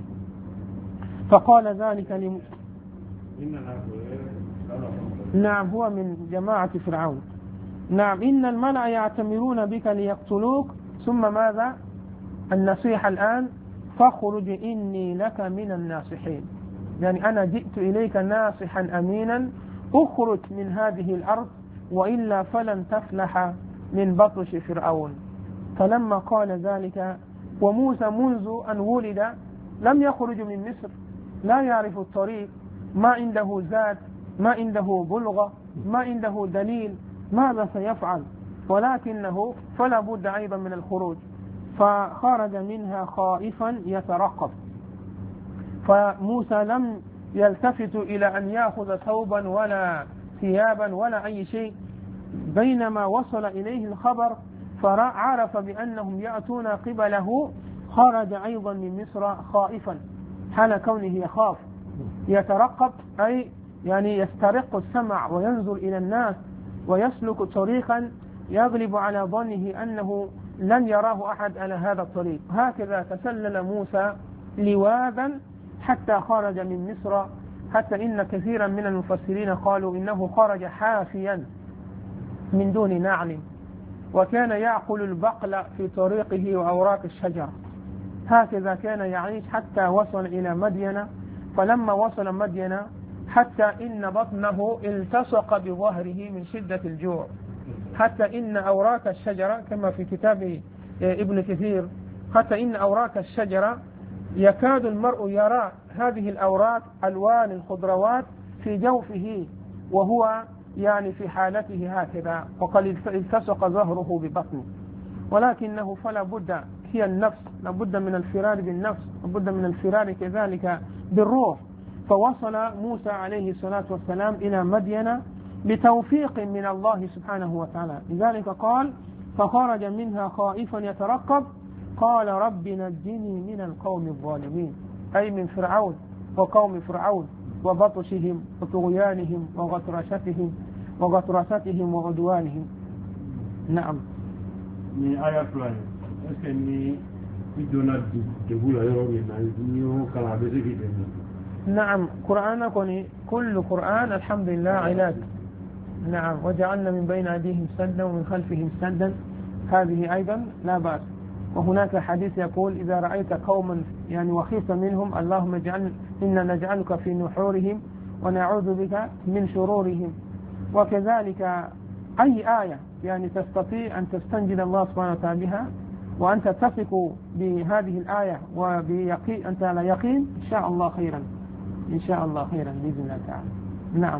فقال ذلك نعم هو من جماعة فرعون. نعم إن الملأ يعتمرون بك ليقتلوك. ثم ماذا؟ النصيحة الآن فاخرج إني لك من الناصحين، يعني أنا جئت إليك ناصحا أمينا، اخرج من هذه الأرض وإلا فلن تفلح من بطش فرعون. فلما قال ذلك وموسى منذ أن ولد لم يخرج من مصر، لا يعرف الطريق، ما عنده زاد، ما عنده بلغة، ما عنده دليل ماذا سيفعل، ولكنه فلا بد أيضا من الخروج. فخرج منها خائفا يترقب. فموسى لم يلتفت إلى أن يأخذ ثوبا ولا ثيابا ولا أي شيء. بينما وصل إليه الخبر فعرف بأنهم يأتون قبله، خرج أيضا من مصر خائفا، حال كونه يخاف يترقب، أي يعني يسترق السمع وينظر إلى الناس ويسلك طريقا يغلب على ظنه أنه لن يراه أحد على هذا الطريق. هكذا تسلل موسى لواذا حتى خرج من مصر، حتى إن كثيرا من المفسرين قالوا إنه خرج حافيا من دون نعل، وكان يأكل البقل في طريقه وأوراق الشجر. هكذا كان يعيش حتى وصل إلى مدينة. فلما وصل مدينة حتى إن بطنه التصق بظهره من شدة الجوع، حتى إن أوراق الشجرة كما في كتاب ابن كثير، حتى إن أوراق الشجرة يكاد المرء يرى هذه الأوراق ألوان الخضروات في جوفه وهو يعني في حالته هكذا، وقد التصق ظهره ببطنه. ولكنه فلا بد، هي النفس، لابد من الفرار بالنفس، لابد من الفرار كذلك بالروح. فوصل موسى عليه الصلاة والسلام إلى مدينة بتوفيق من الله سبحانه وتعالى. لذلك قال فخرج منها خائفا يترقب قال رب نجني من القوم الظالمين، أي من فرعون وقوم فرعون وبطشهم وطغيانهم وغطرستهم وعدوانهم. نعم. ni aya fulani est-ce ni idona de la yoro ni o kala be zikite. نعم قرآن كوني كل قرآن الحمد لله علاج. نعم وجعلنا من بين أيديهم سدا ومن خلفهم سدا، هذه أيضا لا بأس. وهناك حديث يقول إذا رأيت قوما يعني وخيفت منهم اللهم إنا نجعلك في نحورهم ونعوذ بك من شرورهم. وكذلك أي آية يعني تستطيع أن تستنجد الله سبحانه وتعالى بها وأنت تثق بهذه الآية وبيقين أنت على يقين إن شاء الله خيرا، إن شاء الله خيرا بإذن الله تعالى. نعم.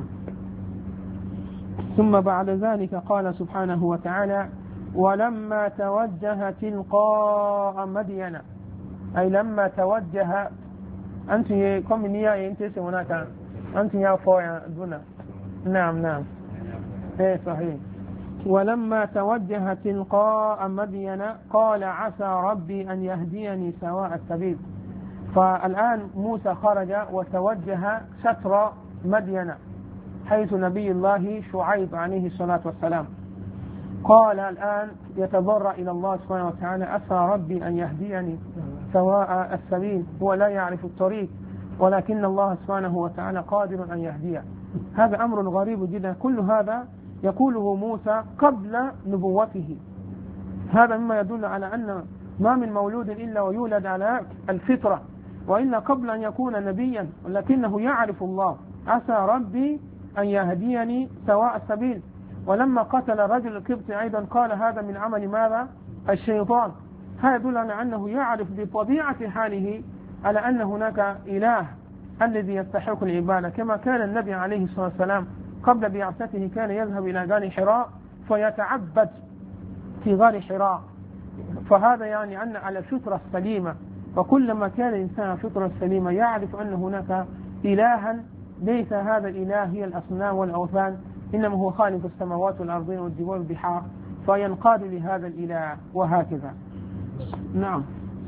ثم بعد ذلك قال سبحانه وتعالى ولما توجه تلقاء مدين، أي لما توجه أنت كم نية أنت هناك أنت يا فويا دون. نعم إيه صحيح. ولما توجه تلقاء مدين قال عسى ربي أن يهديني سواء السبيل. فالآن موسى خرج وتوجه شطر مدين حيث نبي الله شعيب عليه الصلاة والسلام. قال الآن يتضرع إلى الله سبحانه وتعالى عسى ربي أن يهديني سواء السبيل، هو لا يعرف الطريق ولكن الله سبحانه وتعالى قادر أن يهديه. هذا أمر غريب جدا، كل هذا يقوله موسى قبل نبوته. هذا مما يدل على أن ما من مولود إلا ويولد على الفطرة، وإلا قبل أن يكون نبيا ولكنه يعرف الله عسى ربي أن يهديني سواء السبيل. ولما قتل الرجل القبطي أيضا قال هذا من عمل ماذا؟ الشيطان. هذا يدل على أنه يعرف بطبيعة حاله على أن هناك إله الذي يستحق العبادة، كما كان النبي عليه الصلاة والسلام قبل بعثته كان يذهب إلى غار حراء فيتعبد في غار حراء. فهذا يعني أن على الفطرة السليمة، وكلما كان الإنسان فطرة سليمة يعرف أن هناك إلها ليس هذا الإله هي الأصنام والأوثان، إنما هو خالق السماوات والأرضين والجبال والبحار، فينقاد لهذا الإله وهكذا. نعم.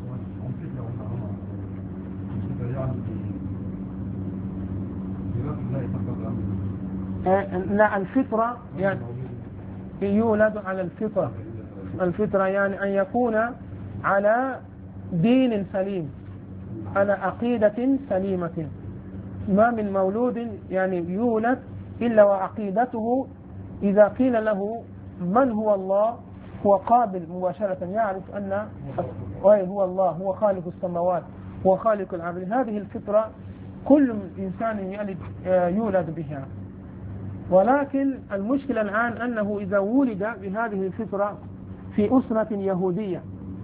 لا الفطرة يعني يولد على الفطرة. الفطرة يعني أن يكون على دين سليم، على عقيدة سليمة. ما من مولود يعني يولد إلا وعقيدته إذا قيل له من هو الله هو قابل مباشرة يعرف أن هو الله، هو خالق السماوات، هو خالق الأرض. هذه الفطرة كل إنسان يولد بها. ولكن المشكلة الآن أنه إذا ولد بهذه الفطرة في أسرة يهودية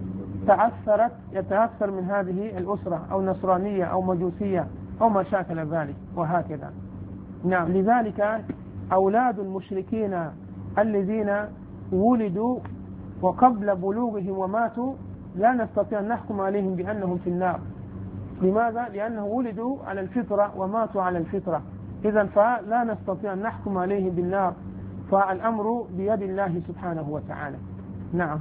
يتأثر من هذه الأسرة أو نصرانية أو مجوسية أو ما شاكل ذلك وهكذا. نعم. لذلك أولاد المشركين الذين ولدوا وقبل بلوغهم وماتوا لا نستطيع أن نحكم عليهم بأنهم في النار. لماذا؟ لأنه ولدوا على الفطرة وماتوا على الفطرة، إذن فلا نستطيع أن نحكم عليهم بالنار، فالأمر بيد الله سبحانه وتعالى. نعم.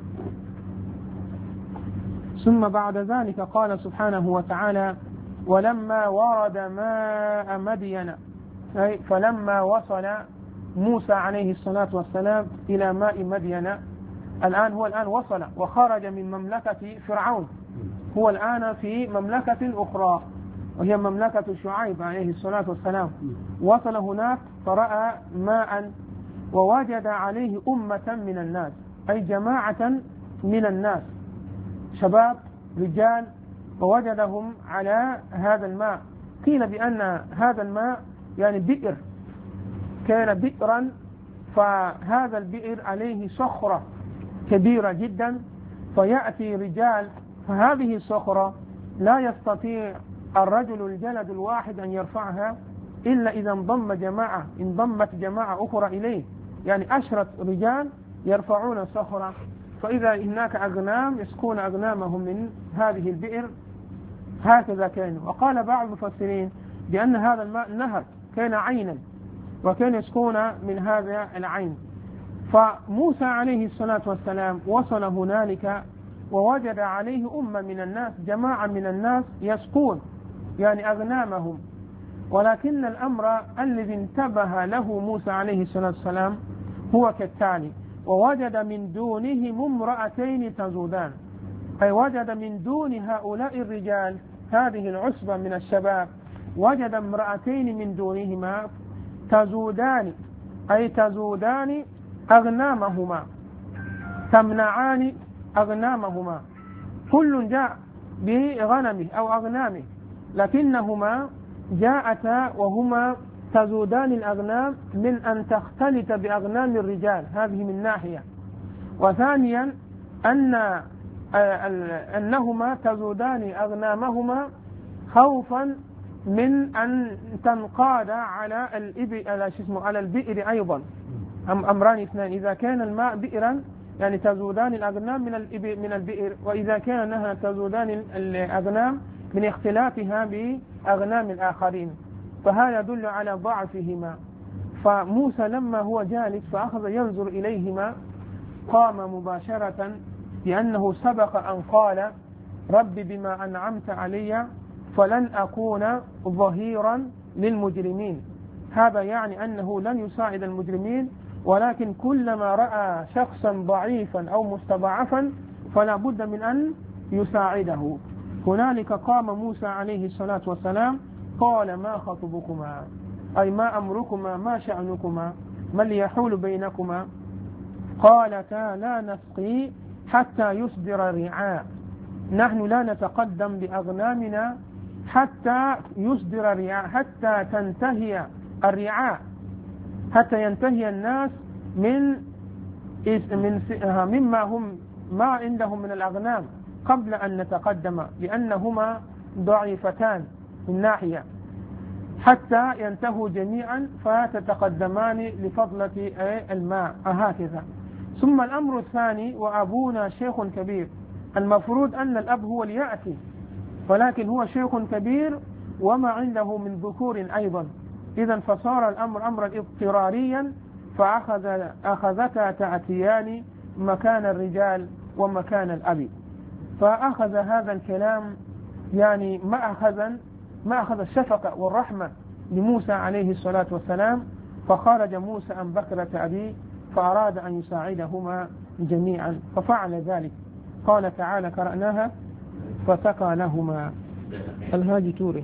ثم بعد ذلك قال سبحانه وتعالى ولما ورد ماء مدين، أي فلما وصل موسى عليه الصلاة والسلام إلى ماء مدين، الآن وصل وخرج من مملكة فرعون، هو الآن في مملكة أخرى وهي مملكة شعيب عليه الصلاة والسلام. وصل هناك فرأى ماء ووجد عليه أمة من الناس، أي جماعة من الناس شباب رجال، ووجدهم على هذا الماء. قيل بأن هذا الماء يعني بئر، كان بئرا، فهذا البئر عليه صخرة كبيرة جدا، فيأتي رجال، فهذه الصخرة لا يستطيع الرجل الجلد الواحد أن يرفعها إلا إذا انضمت جماعة أخرى إليه، يعني 10 رجال يرفعون الصخرة. فإذا هناك أغنام يسقون أغنامهم من هذه البئر، هكذا كان. وقال بعض المفسرين بأن هذا الماء نهر كان عينا، وكان يسقون من هذا العين. فموسى عليه الصلاة والسلام وصل هنالك ووجد عليه أمة من الناس، جماعة من الناس يسقون يعني أغنامهم، ولكن الأمر الذي انتبه له موسى عليه الصلاة والسلام هو كالتالي: ووجد من دونهم امرأتين تزودان، أي وجد من دون هؤلاء الرجال هذه العصبة من الشباب، وجد امرأتين من دونهما تزودان، أي تزودان أغنامهما، تمنعان أغنامهما، كل جاء بغنمه أو أغنامه، لكنهما جاءتا وهما تزودان الأغنام من أن تختلط بأغنام الرجال، هذه من ناحية. وثانيا أنهما تزودان أغنامهما خوفا من أن تنقاد على على البئر أيضا. أمران اثنان: إذا كان الماء بئرا يعني تزودان الأغنام من البئر، وإذا كانها تزودان الأغنام من اختلافها بأغنام الآخرين، فهذا يدل على ضعفهما. فموسى لما هو جالس فأخذ ينظر إليهما قام مباشرة، لأنه سبق أن قال: رب بما أنعمت علي فلن أكون ظهيرا للمجرمين. هذا يعني أنه لن يساعد المجرمين، ولكن كلما رأى شخصا ضعيفا أو مستضعفا فلا بد من أن يساعده. هنالك قام موسى عليه الصلاة والسلام قال: ما خطبكما، أي ما أمركما، ما شأنكما، ما اللي يحول بينكما؟ قالتا: لا نسقي حتى يصدر الرعاء، نحن لا نتقدم بأغنامنا حتى يصدر الرعاء، حتى تنتهي الرعاء، حتى ينتهي الناس مما هم ما عندهم من الأغنام قبل أن نتقدم، لأنهما ضعيفتان من ناحية، حتى ينتهوا جميعا فتتقدمان لفضلة الماء، هكذا. ثم الأمر الثاني: وأبونا شيخ كبير، المفروض أن الأب هو اللي يأتي، ولكن هو شيخ كبير وما عنده من ذكور أيضا، إذا فصار الأمر أمرا اضطراريا، فأخذتا تأتيان مكان الرجال ومكان الأب. فأخذ هذا الكلام يعني ما أخذ الشفقة والرحمة لموسى عليه الصلاة والسلام، فخرج موسى عن بكرة أبيه فأراد أن يساعدهما جميعا، ففعل ذلك. قال تعالى: قرأناها: فسقى لهما. الهاجي توري.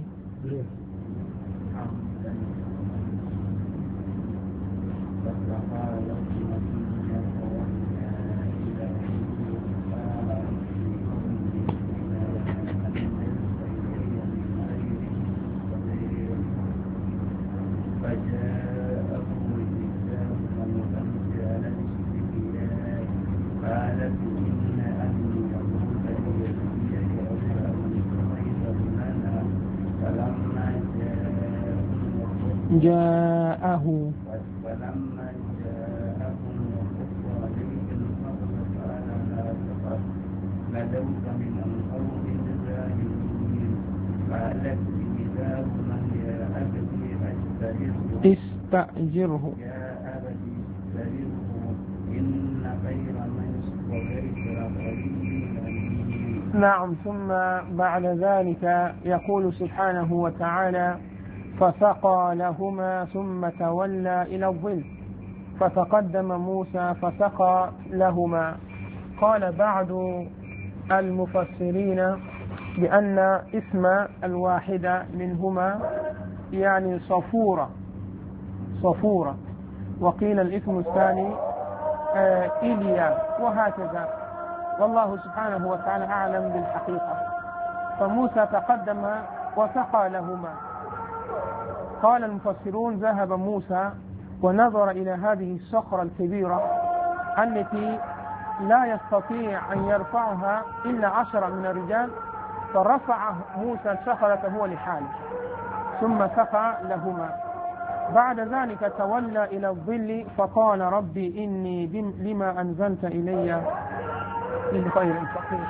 جاءه فلما جاءهم وقص عليهم القصص قال لا تخف نجوت من القوم الظالمين. قالت كتاب من يا أبت استأجره يا أبت استأجره إن خير من استأجرت القوي. نعم. ثم بعد ذلك يقول سبحانه وتعالى: فسقى لهما ثم تولى إلى الظل فتقدم موسى فسقى لهما. قال بعض المفسرين بأن اسم الواحدة منهما يعني صفورة، وقيل الاسم الثاني إيليا، وهكذا، والله سبحانه وتعالى أعلم بالحقيقة. فموسى تقدم وسقى لهما. قال المفسرون: ذهب موسى ونظر إلى هذه الصخرة الكبيرة التي لا يستطيع أن يرفعها إلا 10 من الرجال، فرفع موسى الصخرة هو لحاله ثم سقى لهما. بعد ذلك تولى إلى الظل فقال: ربي إني لما أنزلت إلي من خير فقير.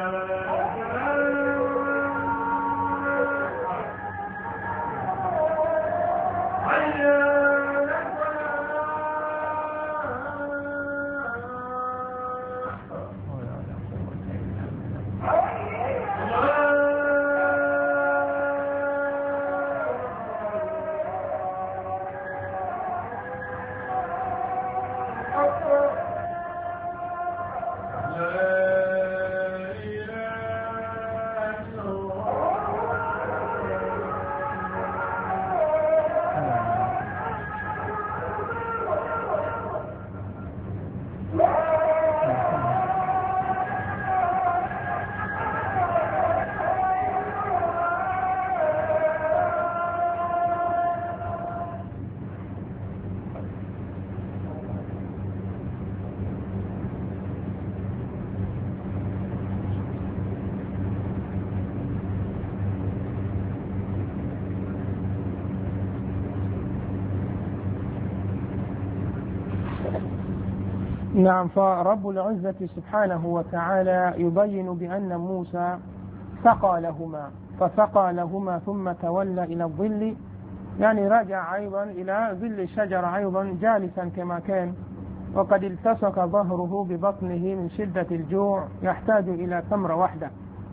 نعم. فرب العزة سبحانه وتعالى يبين بأن موسى سقى لهما، فسقى لهما ثم تولى إلى الظل، يعني رجع أيضا إلى ظل الشجرة أيضا جالسا كما كان، وقد التصق ظهره ببطنه من شدة الجوع يحتاج إلى تمرة واحدة،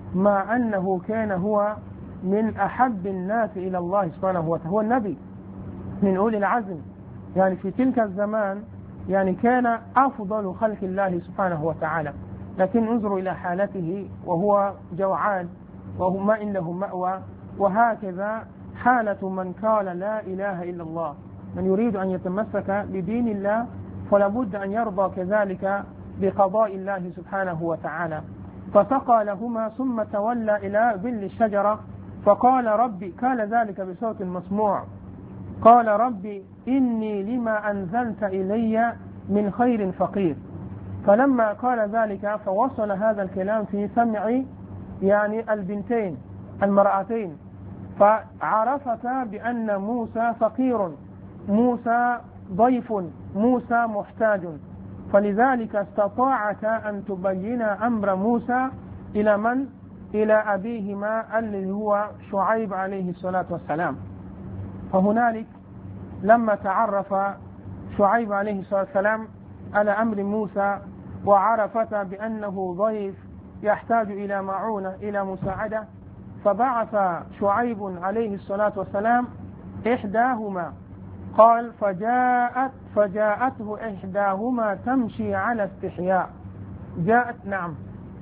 مع أنه كان هو من أحب الناس إلى الله سبحانه وتعالى، هو النبي من أولي العزم، يعني في تلك الزمان يعني كان أفضل خلق الله سبحانه وتعالى، لكن انظروا إلى حالته وهو جوعان وهو ما عنده مأوى. وهكذا حالة من قال لا إله إلا الله، من يريد أن يتمسك بدين الله فلا بد أن يرضى كذلك بقضاء الله سبحانه وتعالى. فسقى لهما ثم تولى إلى ظل الشجرة فقال ربي، قال ذلك بصوت مسموع، قال ربي إني لما أنزلت إلي من خير فقير. فلما قال ذلك فوصل هذا الكلام في سمع يعني البنتين المرأتين، فعرفتا بأن موسى فقير، موسى ضيف، موسى محتاج، فلذلك استطاعتا أن تبين أمر موسى إلى من؟ إلى أبيهما الذي هو شعيب عليه الصلاة والسلام. فهنالك لما تعرف شعيب عليه الصلاة والسلام على أمر موسى وعرفت بأنه ضيف يحتاج إلى معونة إلى مساعدة، فبعث شعيب عليه الصلاة والسلام إحداهما، قال فجاءته إحداهما تمشي على استحياء، جاءت نعم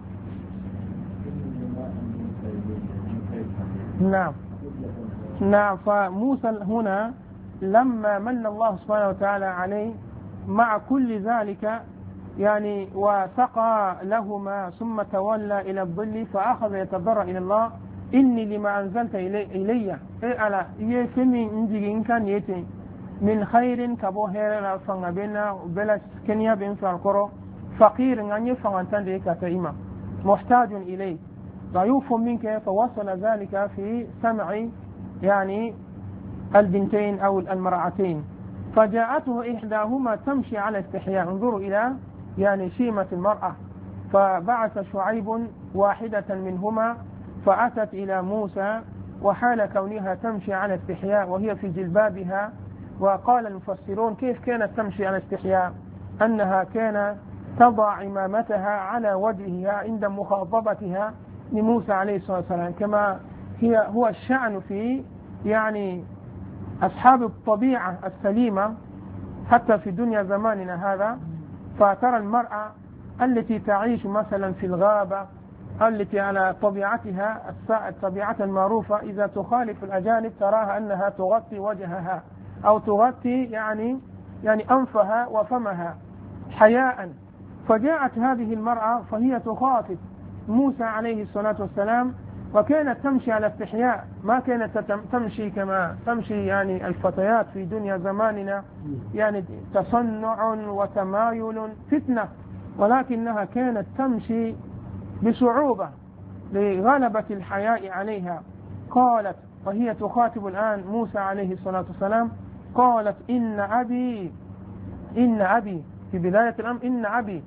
نعم نعم. فموسى هنا لما من الله سبحانه وتعالى عليه مع كل ذلك يعني وسقى لهما ثم تولى إلى الظل فأخذ يتضرع إلى الله، إني لما أنزلت إلي على يفمي إنجي إن كان يتي من خير كبوهير فنبينا بلا كنيا بين فالقرى فقير أن يفعل تنديك تئما محتاج إليه ضيوف منك. فوصل ذلك في سمع يعني البنتين أو المرأتين، فجاءته إحداهما تمشي على استحياء. انظروا إلى يعني شيمة المرأة. فبعث شعيب واحدة منهما فأتت إلى موسى وحال كونها تمشي على استحياء وهي في جلبابها. وقال المفسرون كيف كانت تمشي على استحياء؟ أنها كان تضع عمامتها على وجهها عند مخاطبتها لموسى عليه الصلاة والسلام، كما هو الشأن في يعني أصحاب الطبيعة السليمة حتى في دنيا زماننا هذا. فترى المرأة التي تعيش مثلا في الغابة التي على طبيعتها الطبيعة المعروفة إذا تخالف الأجانب تراها أنها تغطي وجهها أو تغطي يعني أنفها وفمها حياء. فجاءت هذه المرأة فهي تخاطب موسى عليه الصلاة والسلام وكانت تمشي على استحياء، ما كانت تمشي كما تمشي يعني الفتيات في دنيا زماننا يعني تصنع وتمايل فتنة، ولكنها كانت تمشي بصعوبة لغلبة الحياء عليها. قالت وهي تخاطب الآن موسى عليه الصلاة والسلام قالت إن أبي في بداية الأمر إن أبي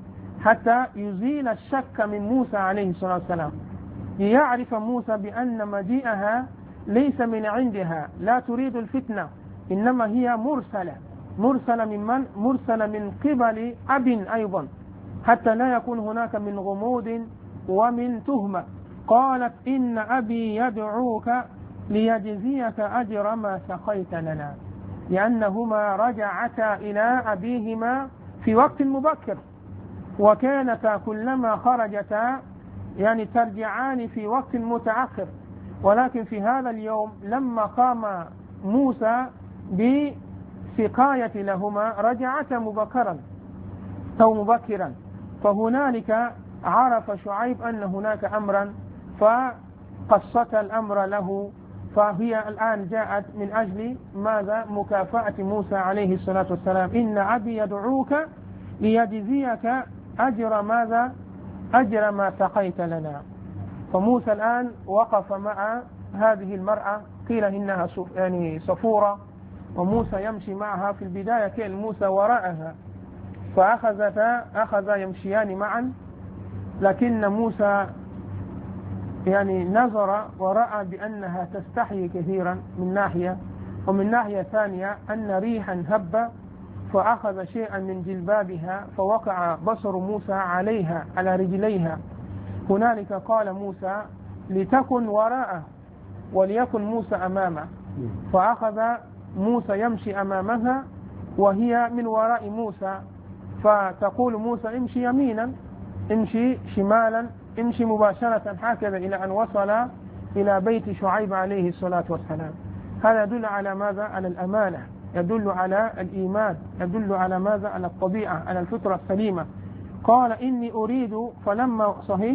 حتى يزيل الشك من موسى عليه الصلاة والسلام، ليعرف موسى بأن مجيئها ليس من عندها، لا تريد الفتنة، إنما هي مرسلة من من؟ مرسلة من قبل أب أيضا، حتى لا يكون هناك من غموض ومن تهمة. قالت إن أبي يدعوك ليجزيك أجر ما سقيت لنا، لأنهما رجعتا إلى أبيهما في وقت مبكر، وكانتا كلما خرجتا يعني ترجعان في وقت متأخر، ولكن في هذا اليوم لما قام موسى بسقاية لهما رجعتا مبكرا أو مبكرا، فهنالك عرف شعيب أن هناك أمرا فقصت الأمر له، فهي الآن جاءت من أجل ماذا؟ مكافأة موسى عليه الصلاة والسلام. إن أبي يدعوك ليجزيك أجر ماذا؟ أجر ما سقيت لنا. فموسى الآن وقف مع هذه المرأة، قيل إنها يعني صفورة، وموسى يمشي معها. في البداية كان موسى وراءها فأخذ يمشيان معا، لكن موسى يعني نظر ورأى بأنها تستحي كثيرا من ناحية، ومن ناحية ثانية أن ريحا هب، فأخذ شيئا من جلبابها فوقع بصر موسى عليها على رجليها. هنالك قال موسى لتكن وراءه وليكن موسى أمامه، فأخذ موسى يمشي أمامها وهي من وراء موسى، فتقول موسى امشي يمينا، امشي شمالا، امشي مباشرة، هكذا إلى أن وصل إلى بيت شعيب عليه الصلاة والسلام. هذا يدل على ماذا؟ على الأمانة، يدل على الإيمان، يدل على ماذا؟ على الطبيعة، على الفطرة السليمة. قال إني أريد، فلما صحيح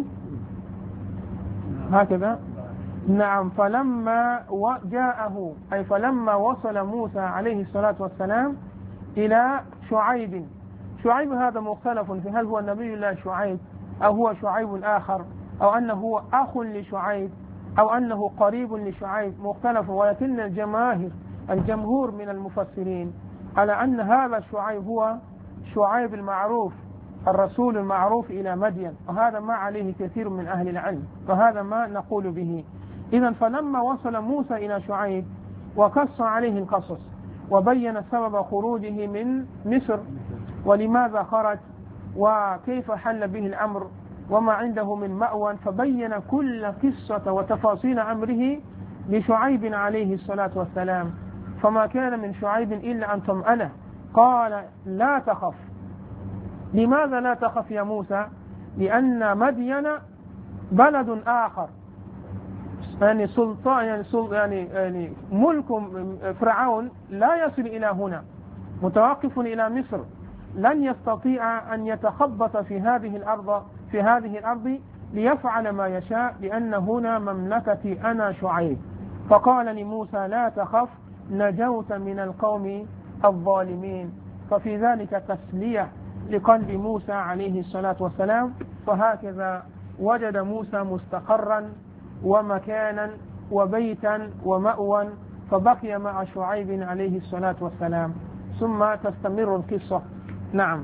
هكذا نعم، فلما جاءه أي فلما وصل موسى عليه الصلاة والسلام إلى شعيب. شعيب هذا مختلف في هل هو نبي الله شعيب أو هو شعيب آخر، أو أنه هو أخ لشعيب، أو أنه قريب لشعيب، مختلف. ولكن الجمهور من المفسرين على أن هذا شعيب هو شعيب المعروف، الرسول المعروف إلى مدين، وهذا ما عليه كثير من أهل العلم، وهذا ما نقول به. إذن فلما وصل موسى إلى شعيب وقص عليه القصص وبين سبب خروجه من مصر ولماذا خرج وكيف حل به الأمر وما عنده من مأوى، فبين كل قصة وتفاصيل أمره لشعيب عليه الصلاة والسلام. فما كان من شعيب إلا أن طمأنه، قال لا تخف. لماذا لا تخف يا موسى؟ لأن مدين بلد آخر، يعني سلطان يعني ملك فرعون لا يصل إلى هنا، متوقف إلى مصر، لن يستطيع أن يتخبط في هذه الأرض ليفعل ما يشاء، لأن هنا مملكتي أنا شعيب. فقال لموسى لا تخف نجوت من القوم الظالمين. ففي ذلك تسلية لقلب موسى عليه الصلاة والسلام. فهكذا وجد موسى مستقرا ومكانا وبيتا ومأوى، فبقي مع شعيب عليه الصلاة والسلام. ثم تستمر القصة. نعم.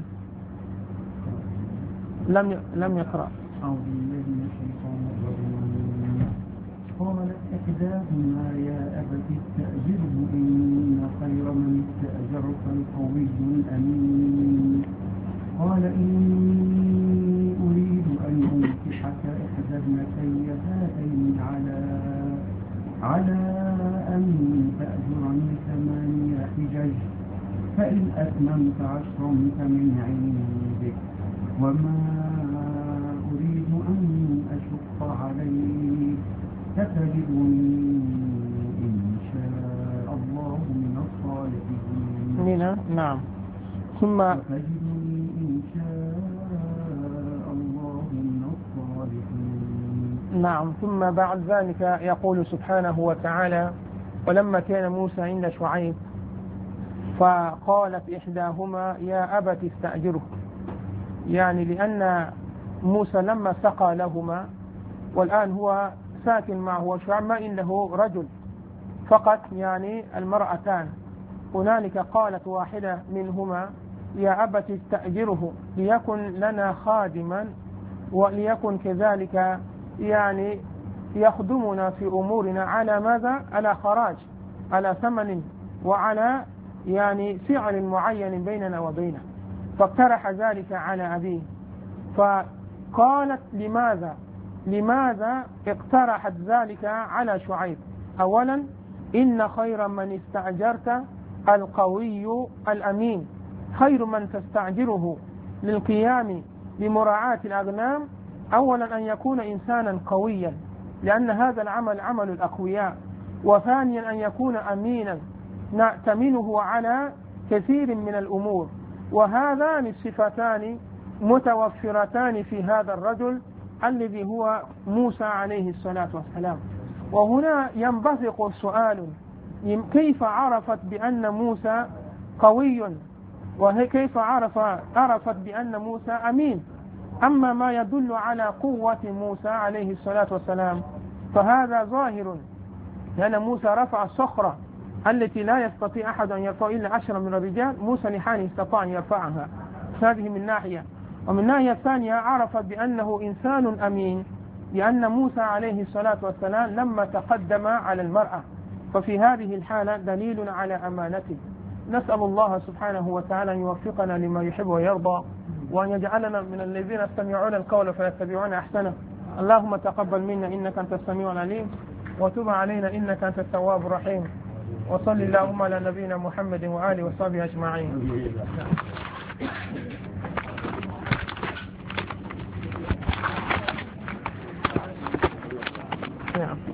لم يقرأ. أعوذ بالله من الشيطان الرجيم. قالت إحداهما يا أبت استأجره إن خير من استأجرت القوي الأمين. قال إني أريد أن أنكحك إحدى ابنتي هاتين على أن تأجرني 8 حجج، فإن أتممت 10 فمن عندك، وما أريد أن أشق عليك، ستجدني إن شاء الله من الصالحين. نعم. ثم ستجدني إن شاء الله من الصالحين. نعم. ثم بعد ذلك يقول سبحانه وتعالى ولما كان موسى عند شعيب فقالت إحداهما يا أبت استأجره، يعني لأن موسى لما سقى لهما والآن هو ساكن معه وشعيب ما إنه رجل فقط، يعني المرأتان. هنالك قالت واحدة منهما يا أبت استأجره ليكن لنا خادما وليكن كذلك يعني يخدمنا في أمورنا على ماذا؟ على خراج، على ثمن، وعلى يعني سعر معين بيننا وبينه. فاقترح ذلك على أبيه. فقالت لماذا اقترحت ذلك على شعيب؟ أولا إن خير من استأجرت القوي الأمين، خير من تستأجره للقيام بمراعاة الأغنام أولا أن يكون إنسانا قويا، لأن هذا العمل عمل الأقوياء، وثانيا أن يكون أمينا نأتمنه على كثير من الأمور. وهذان الصفتان متوفرتان في هذا الرجل الذي هو موسى عليه الصلاة والسلام. وهنا ينبثق سؤال: كيف عرفت بأن موسى قوي؟ وكيف عرفت بأن موسى أمين؟ أما ما يدل على قوة موسى عليه الصلاة والسلام فهذا ظاهر، لأن موسى رفع الصخرة التي لا يستطيع أحد أن يرفع إلا 10 من الرجال، موسى لحاله استطاع أن يرفعها. هذه من ناحية. ومن ناحية ثانية عرفت بأنه إنسان أمين، لأن موسى عليه الصلاة والسلام لما تقدم على المرأة، ففي هذه الحالة دليل على أمانته. نسأل الله سبحانه وتعالى أن يوفقنا لما يحب ويرضى، وأن يجعلنا من الذين يستمعون القول فيتبعون أحسنه. اللهم تقبل منا إنك أنت السميع العليم، وتب علينا إنك أنت التواب الرحيم. وصل اللهم على نبينا محمد وآله وصحبه أجمعين. نعم.